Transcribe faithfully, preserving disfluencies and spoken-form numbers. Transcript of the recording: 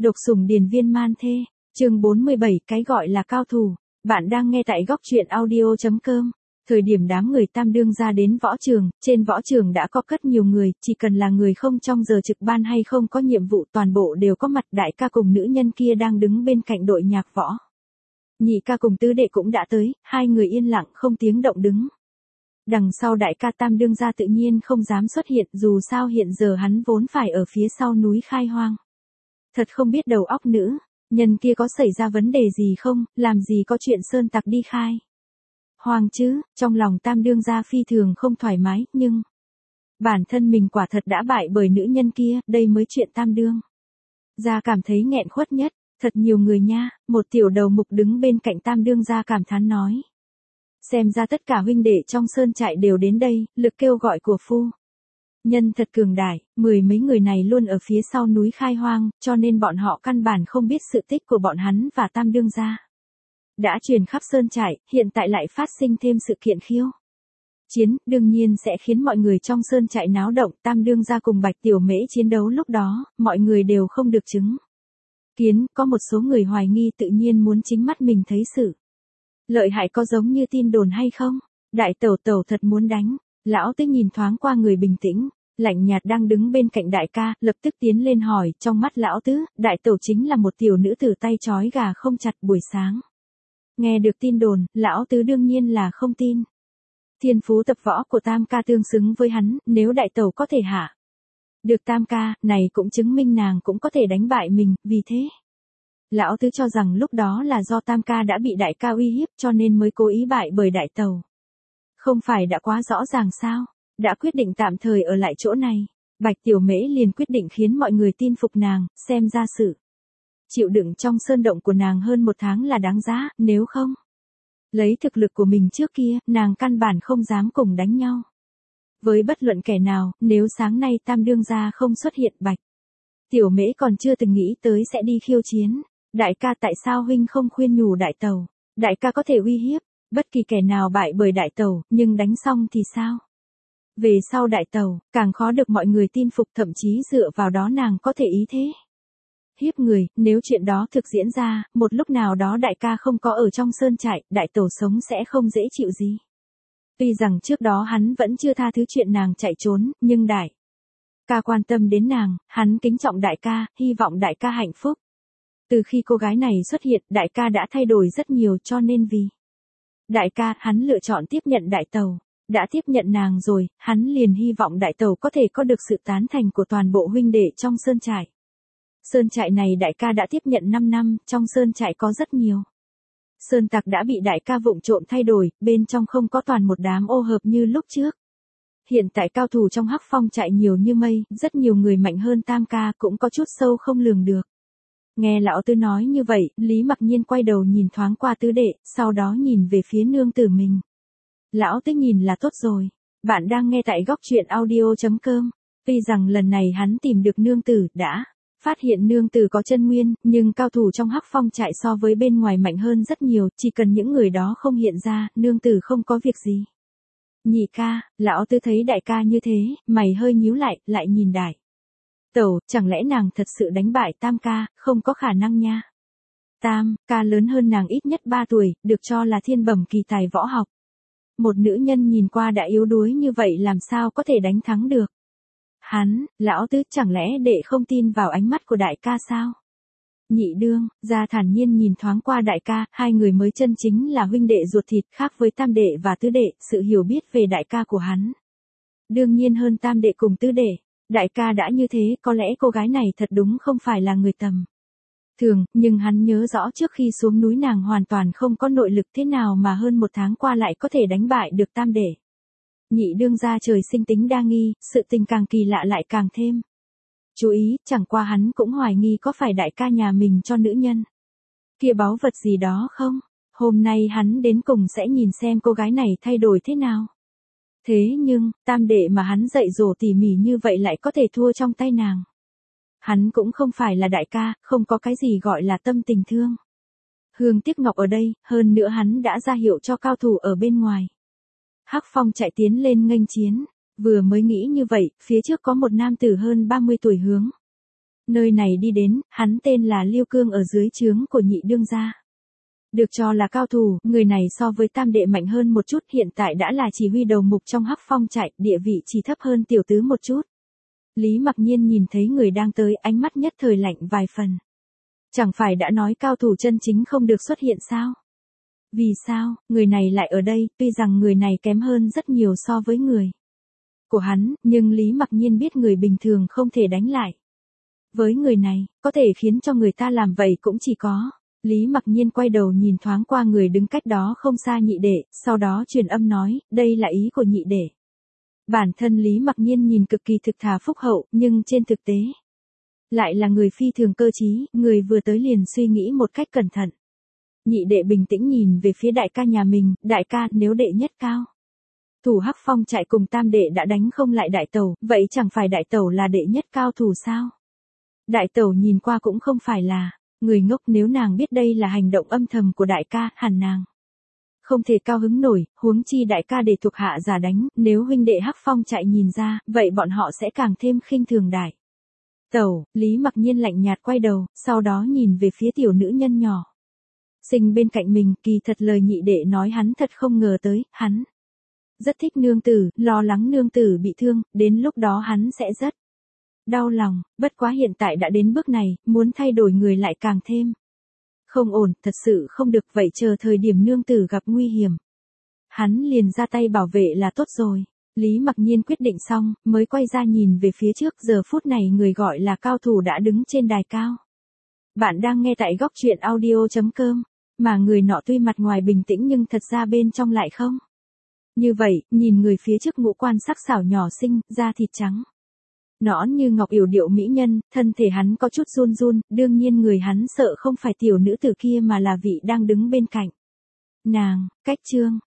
Độc sủng điền viên man thê, chương bốn mươi bảy, cái gọi là cao thủ. Bạn đang nghe tại góc truyện audio chấm com. Thời điểm đám người Tam Đương ra đến võ trường, trên võ trường đã có rất nhiều người, chỉ cần là người không trong giờ trực ban hay không có nhiệm vụ toàn bộ đều có mặt. Đại ca cùng nữ nhân kia đang đứng bên cạnh đội nhạc võ. Nhị ca cùng tứ đệ cũng đã tới, hai người yên lặng không tiếng động đứng. Đằng sau đại ca Tam Đương ra tự nhiên không dám xuất hiện, dù sao hiện giờ hắn vốn phải ở phía sau núi khai hoang. Thật không biết đầu óc nữ, nhân kia có xảy ra vấn đề gì không, làm gì có chuyện sơn tặc đi khai hoang chứ. Trong lòng Tam Đương gia phi thường không thoải mái, nhưng bản thân mình quả thật đã bại bởi nữ nhân kia, đây mới chuyện Tam Đương gia cảm thấy nghẹn khuất nhất. Thật nhiều người nha, một tiểu đầu mục đứng bên cạnh Tam Đương gia cảm thán nói. Xem ra tất cả huynh đệ trong sơn trại đều đến đây, lực kêu gọi của phu nhân thật cường đại, mười mấy người này luôn ở phía sau núi khai hoang, cho nên bọn họ căn bản không biết sự tích của bọn hắn và Tam Đương gia. Đã truyền khắp sơn trại, hiện tại lại phát sinh thêm sự kiện khiêu chiến, đương nhiên sẽ khiến mọi người trong sơn trại náo động. Tam Đương gia cùng Bạch Tiểu Mễ chiến đấu lúc đó, mọi người đều không được chứng kiến, có một số người hoài nghi tự nhiên muốn chính mắt mình thấy sự lợi hại có giống như tin đồn hay không. Đại tẩu tẩu thật muốn đánh. Lão Tứ nhìn thoáng qua người bình tĩnh, lạnh nhạt đang đứng bên cạnh đại ca, lập tức tiến lên hỏi. Trong mắt Lão Tứ, đại tẩu chính là một tiểu nữ tử tay trói gà không chặt. Buổi sáng nghe được tin đồn, Lão Tứ đương nhiên là không tin. Thiên phú tập võ của Tam ca tương xứng với hắn, nếu đại tẩu có thể hạ được Tam ca, này cũng chứng minh nàng cũng có thể đánh bại mình, vì thế Lão Tứ cho rằng lúc đó là do Tam ca đã bị đại ca uy hiếp cho nên mới cố ý bại bởi đại tẩu. Không phải đã quá rõ ràng sao? Đã quyết định tạm thời ở lại chỗ này. Bạch Tiểu Mễ liền quyết định khiến mọi người tin phục nàng, xem ra sự chịu đựng trong sơn động của nàng hơn một tháng là đáng giá, nếu không lấy thực lực của mình trước kia, nàng căn bản không dám cùng đánh nhau với bất luận kẻ nào. Nếu sáng nay Tam Đương gia không xuất hiện, Bạch Tiểu Mễ còn chưa từng nghĩ tới sẽ đi khiêu chiến. Đại ca, tại sao huynh không khuyên nhủ đại tẩu? Đại ca có thể uy hiếp bất kỳ kẻ nào bại bởi đại tẩu, nhưng đánh xong thì sao? Về sau đại tẩu, càng khó được mọi người tin phục, thậm chí dựa vào đó nàng có thể ý thế hiếp người. Nếu chuyện đó thực diễn ra, một lúc nào đó đại ca không có ở trong sơn trại, đại tẩu sống sẽ không dễ chịu gì. Tuy rằng trước đó hắn vẫn chưa tha thứ chuyện nàng chạy trốn, nhưng đại ca quan tâm đến nàng, hắn kính trọng đại ca, hy vọng đại ca hạnh phúc. Từ khi cô gái này xuất hiện, đại ca đã thay đổi rất nhiều, cho nên vì đại ca, hắn lựa chọn tiếp nhận đại tẩu. Đã tiếp nhận nàng rồi, hắn liền hy vọng đại tẩu có thể có được sự tán thành của toàn bộ huynh đệ trong sơn trại. Sơn trại này đại ca đã tiếp nhận năm năm, trong sơn trại có rất nhiều sơn tặc đã bị đại ca vụng trộm thay đổi, bên trong không có toàn một đám ô hợp như lúc trước. Hiện tại cao thủ trong Hắc Phong trại nhiều như mây, rất nhiều người mạnh hơn Tam ca, cũng có chút sâu không lường được. Nghe Lão Tứ nói như vậy, Lý Mặc Nhiên quay đầu nhìn thoáng qua tứ đệ, sau đó nhìn về phía nương tử mình. Lão Tứ nhìn là tốt rồi. Bạn đang nghe tại góc truyện audio chấm com. Tuy rằng lần này hắn tìm được nương tử, đã phát hiện nương tử có chân nguyên, nhưng cao thủ trong Hắc Phong trại so với bên ngoài mạnh hơn rất nhiều, chỉ cần những người đó không hiện ra, nương tử không có việc gì. Nhị ca, Lão Tứ thấy đại ca như thế, mày hơi nhíu lại, lại nhìn đại tẩu, chẳng lẽ nàng thật sự đánh bại Tam ca? Không có khả năng nha. Tam ca lớn hơn nàng ít nhất ba tuổi, được cho là thiên bẩm kỳ tài võ học. Một nữ nhân nhìn qua đã yếu đuối như vậy làm sao có thể đánh thắng được hắn? Lão Tứ, chẳng lẽ đệ không tin vào ánh mắt của đại ca sao? Nhị đương gia thản nhiên nhìn thoáng qua đại ca, hai người mới chân chính là huynh đệ ruột thịt, khác với Tam đệ và Tứ đệ, sự hiểu biết về đại ca của hắn đương nhiên hơn Tam đệ cùng Tứ đệ. Đại ca đã như thế, có lẽ cô gái này thật đúng không phải là người tầm thường, nhưng hắn nhớ rõ trước khi xuống núi nàng hoàn toàn không có nội lực, thế nào mà hơn một tháng qua lại có thể đánh bại được Tam đệ. Nhị đương gia trời sinh tính đa nghi, sự tình càng kỳ lạ lại càng thêm chú ý, chẳng qua hắn cũng hoài nghi có phải đại ca nhà mình cho nữ nhân kia báu vật gì đó không. Hôm nay hắn đến cùng sẽ nhìn xem cô gái này thay đổi thế nào. Thế nhưng, Tam đệ mà hắn dạy dỗ tỉ mỉ như vậy lại có thể thua trong tay nàng. Hắn cũng không phải là đại ca, không có cái gì gọi là tâm tình thương hương tiếc ngọc ở đây, hơn nữa hắn đã ra hiệu cho cao thủ ở bên ngoài Hắc Phong chạy tiến lên nghênh chiến. Vừa mới nghĩ như vậy, phía trước có một nam tử hơn ba mươi tuổi hướng Nơi này đi đến, hắn tên là Liêu Cương ở dưới trướng của nhị đương gia. Được cho là cao thủ, người này so với tam đệ mạnh hơn một chút, hiện tại đã là chỉ huy đầu mục trong Hắc Phong trại, địa vị chỉ thấp hơn tiểu tứ một chút. Lý Mặc Nhiên nhìn thấy người đang tới, ánh mắt nhất thời lạnh vài phần. Chẳng phải đã nói cao thủ chân chính không được xuất hiện sao? Vì sao, người này lại ở đây, tuy rằng người này kém hơn rất nhiều so với người của hắn, nhưng Lý Mặc Nhiên biết người bình thường không thể đánh lại. Với người này, có thể khiến cho người ta làm vậy cũng chỉ có. Lý Mặc Nhiên quay đầu nhìn thoáng qua người đứng cách đó không xa nhị đệ, sau đó truyền âm nói, đây là ý của nhị đệ. Bản thân Lý Mặc Nhiên nhìn cực kỳ thực thà phúc hậu, nhưng trên thực tế, lại là người phi thường cơ trí, người vừa tới liền suy nghĩ một cách cẩn thận. Nhị đệ bình tĩnh nhìn về phía đại ca nhà mình, đại ca nếu đệ nhất cao thủ Hắc Phong trại cùng tam đệ đã đánh không lại đại tẩu, vậy chẳng phải đại tẩu là đệ nhất cao thủ sao? Đại tẩu nhìn qua cũng không phải là người ngốc, nếu nàng biết đây là hành động âm thầm của đại ca, hẳn nàng không thể cao hứng nổi, huống chi đại ca để thuộc hạ giả đánh, nếu huynh đệ Hắc Phong trại nhìn ra, vậy bọn họ sẽ càng thêm khinh thường đại tẩu. Lý Mặc Nhiên lạnh nhạt quay đầu, sau đó nhìn về phía tiểu nữ nhân nhỏ sinh bên cạnh mình, kỳ thật lời nhị đệ nói hắn thật không ngờ tới, hắn rất thích nương tử, lo lắng nương tử bị thương, đến lúc đó hắn sẽ rất đau lòng, bất quá hiện tại đã đến bước này, muốn thay đổi người lại càng thêm không ổn, thật sự không được, vậy chờ thời điểm nương tử gặp nguy hiểm, hắn liền ra tay bảo vệ là tốt rồi. Lý Mặc Nhiên quyết định xong, mới quay ra nhìn về phía trước, giờ phút này người gọi là cao thủ đã đứng trên đài cao. Bạn đang nghe tại góc truyện audio chấm com, mà người nọ tuy mặt ngoài bình tĩnh nhưng thật ra bên trong lại không. Như vậy, nhìn người phía trước ngũ quan sắc sảo nhỏ xinh, da thịt trắng nõn như ngọc yểu điệu mỹ nhân, thân thể hắn có chút run run, đương nhiên người hắn sợ không phải tiểu nữ tử kia mà là vị đang đứng bên cạnh nàng. Cách chương